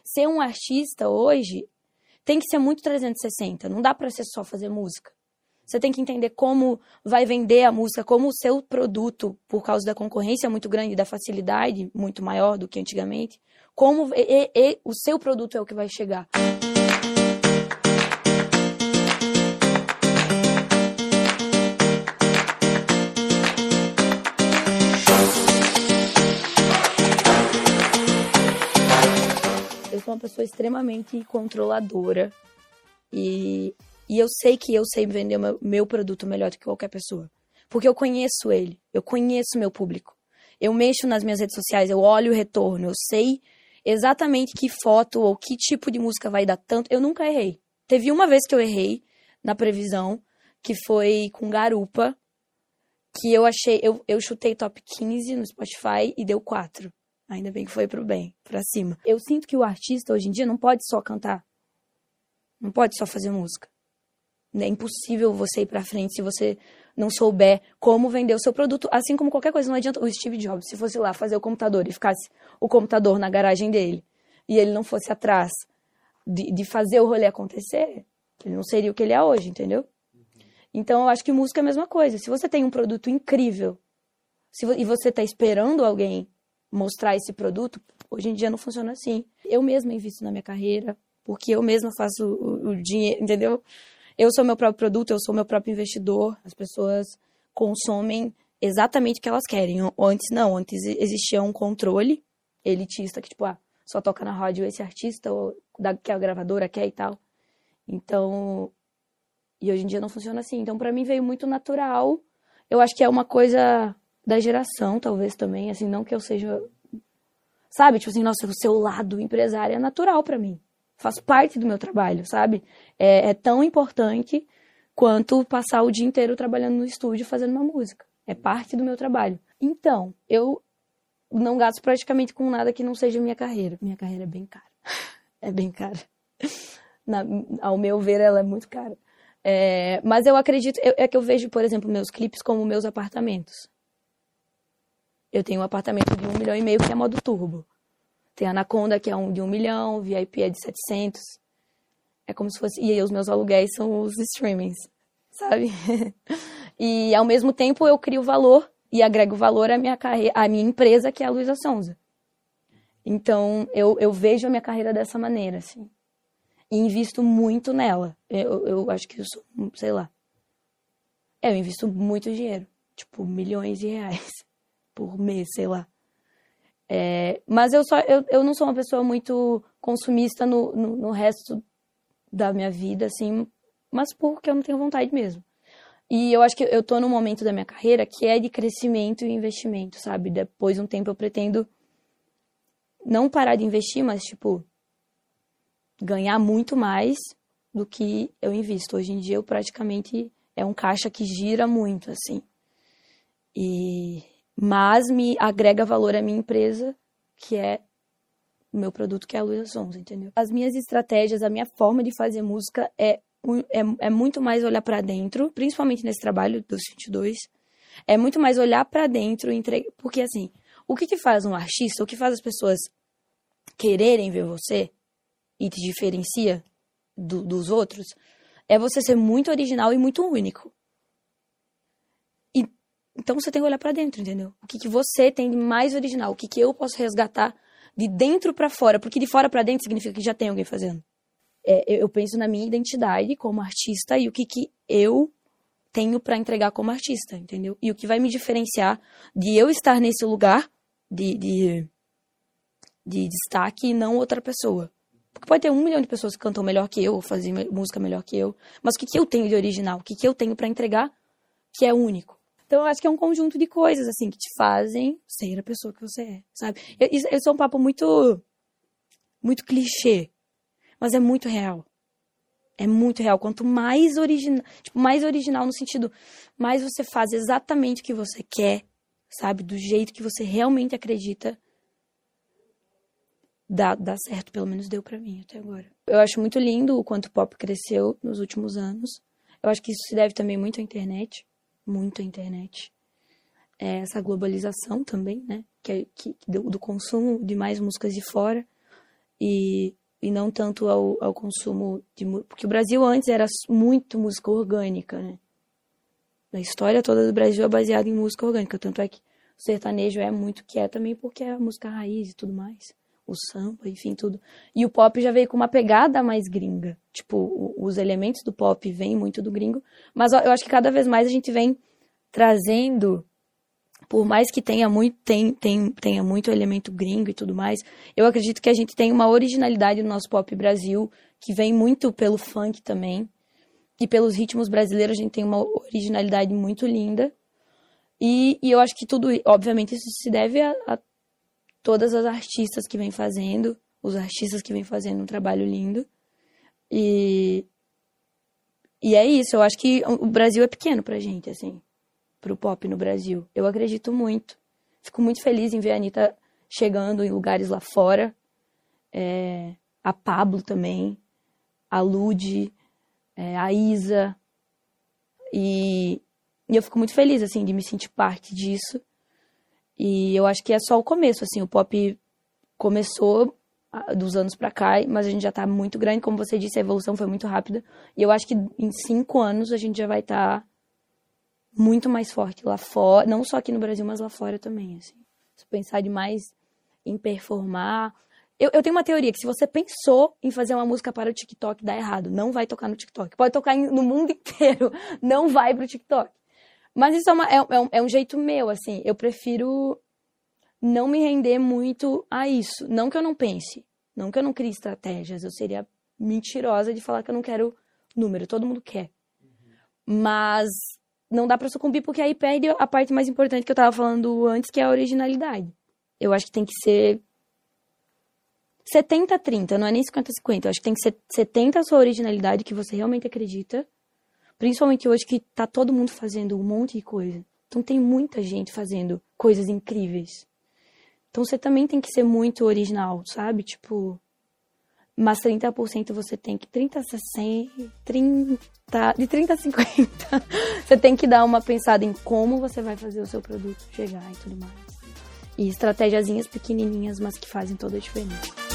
ser um artista hoje tem que ser muito 360. Não dá pra ser só fazer música. Você tem que entender como vai vender a música, como o seu produto, por causa da concorrência muito grande, da facilidade muito maior do que antigamente, como o seu produto é o que vai chegar. Eu sou uma pessoa extremamente controladora e eu sei que eu sei vender o meu produto melhor do que qualquer pessoa. Porque eu conheço ele, eu conheço meu público. Eu mexo nas minhas redes sociais, eu olho o retorno, eu sei exatamente que foto ou que tipo de música vai dar tanto. Eu nunca errei. Teve uma vez que eu errei na previsão, que foi com Garupa, que eu chutei top 15 no Spotify e deu 4. Ainda bem que foi pro bem, pra cima. Eu sinto que o artista hoje em dia não pode só cantar. Não pode só fazer música. É impossível você ir pra frente se você não souber como vender o seu produto. Assim como qualquer coisa, não adianta o Steve Jobs, se fosse lá fazer o computador e ficasse o computador na garagem dele e ele não fosse atrás de fazer o rolê acontecer, ele não seria o que ele é hoje, entendeu? Então eu acho que música é a mesma coisa. Se você tem um produto incrível e você tá esperando alguém mostrar esse produto, hoje em dia não funciona assim. Eu mesma invisto na minha carreira, porque eu mesma faço o dinheiro, entendeu? Eu sou meu próprio produto, eu sou meu próprio investidor. As pessoas consomem exatamente o que elas querem. Antes não, antes existia um controle elitista que, tipo, só toca na rádio esse artista, ou que a gravadora quer e tal. Então, e hoje em dia não funciona assim. Então, pra mim veio muito natural. Eu acho que é uma coisa da geração, talvez também, assim, não que eu seja, sabe, tipo assim, nossa, o seu lado empresário é natural pra mim, faz parte do meu trabalho, sabe, é tão importante quanto passar o dia inteiro trabalhando no estúdio fazendo uma música, é parte do meu trabalho. Então, eu não gasto praticamente com nada que não seja minha carreira é bem cara, é bem cara, ao meu ver ela é muito cara, mas eu acredito, é que eu vejo, por exemplo, meus clipes como meus apartamentos. Eu tenho um apartamento de 1,5 milhão que é modo turbo. Tem a Anaconda, que é de 1 milhão, VIP é de 700. É como se fosse... E aí os meus aluguéis são os streamings, sabe? E ao mesmo tempo eu crio valor e agrego valor à minha carreira, à minha empresa, que é a Luísa Sonza. Então eu vejo a minha carreira dessa maneira, assim. E invisto muito nela. Eu acho que eu sou, sei lá. Eu invisto muito dinheiro. Tipo, milhões de reais por mês, sei lá. Mas eu não sou uma pessoa muito consumista no resto da minha vida, assim, mas porque eu não tenho vontade mesmo. E eu acho que eu tô num momento da minha carreira que é de crescimento e investimento, sabe? Depois de um tempo eu pretendo não parar de investir, mas, tipo, ganhar muito mais do que eu invisto. Hoje em dia eu praticamente é um caixa que gira muito, assim. Mas me agrega valor à minha empresa, que é o meu produto, que é a Luísa Sonza, entendeu? As minhas estratégias, a minha forma de fazer música é muito mais olhar pra dentro, principalmente nesse trabalho dos 22, é muito mais olhar pra dentro, porque assim, o que faz um artista, o que faz as pessoas quererem ver você e te diferencia dos outros, é você ser muito original e muito único. Então você tem que olhar pra dentro, entendeu? O que você tem de mais original, o que eu posso resgatar de dentro pra fora, porque de fora pra dentro significa que já tem alguém fazendo. Eu penso na minha identidade como artista e o que eu tenho pra entregar como artista, entendeu? E o que vai me diferenciar de eu estar nesse lugar de destaque e não outra pessoa. Porque pode ter 1 milhão de pessoas que cantam melhor que eu, ou fazem música melhor que eu, mas o que eu tenho de original, o que eu tenho pra entregar que é único. Então, eu acho que é um conjunto de coisas, assim, que te fazem ser a pessoa que você é, sabe? Isso é um papo muito, muito clichê, mas é muito real. É muito real. Quanto mais original, tipo, mais original no sentido, mais você faz exatamente o que você quer, sabe? Do jeito que você realmente acredita, dá certo. Pelo menos deu pra mim até agora. Eu acho muito lindo o quanto o pop cresceu nos últimos anos. Eu acho que isso se deve também muito à internet. Muito a internet. Essa globalização também, né? Do consumo de mais músicas de fora. E não tanto ao consumo de música. Porque o Brasil antes era muito música orgânica, né? A história toda do Brasil é baseada em música orgânica. Tanto é que o sertanejo é muito que é também porque é a música raiz e tudo mais. O samba, enfim, tudo. E o pop já veio com uma pegada mais gringa. Tipo, os elementos do pop vêm muito do gringo. Mas eu acho que cada vez mais a gente vem trazendo, por mais que tenha muito elemento gringo e tudo mais, eu acredito que a gente tem uma originalidade no nosso pop Brasil, que vem muito pelo funk também. E pelos ritmos brasileiros a gente tem uma originalidade muito linda. E eu acho que tudo, obviamente, isso se deve a todas as artistas que vêm fazendo, os artistas que vêm fazendo um trabalho lindo. E é isso, eu acho que o Brasil é pequeno pra gente, assim, pro pop no Brasil. Eu acredito muito. Fico muito feliz em ver a Anitta chegando em lugares lá fora. A Pablo também, a Lud, a Isa. E eu fico muito feliz, assim, de me sentir parte disso. E eu acho que é só o começo, assim, o pop começou dos anos pra cá, mas a gente já tá muito grande, como você disse, a evolução foi muito rápida. E eu acho que em 5 anos a gente já vai estar muito mais forte lá fora, não só aqui no Brasil, mas lá fora também, assim. Se pensar demais em performar... Eu tenho uma teoria que se você pensou em fazer uma música para o TikTok, dá errado. Não vai tocar no TikTok. Pode tocar no mundo inteiro, não vai pro TikTok. Mas isso é um jeito meu, assim. Eu prefiro não me render muito a isso. Não que eu não pense. Não que eu não crie estratégias. Eu seria mentirosa de falar que eu não quero número. Todo mundo quer. Mas não dá pra sucumbir, porque aí perde a parte mais importante que eu tava falando antes, que é a originalidade. Eu acho que tem que ser 70-30, não é nem 50-50. Eu acho que tem que ser 70% a sua originalidade, que você realmente acredita. Principalmente hoje que tá todo mundo fazendo um monte de coisa. Então tem muita gente fazendo coisas incríveis. Então você também tem que ser muito original, sabe? Tipo, mas 30% você tem que... 30-60... 30... De 30-50. Você tem que dar uma pensada em como você vai fazer o seu produto chegar e tudo mais. E estratégiazinhas pequenininhas, mas que fazem toda a diferença.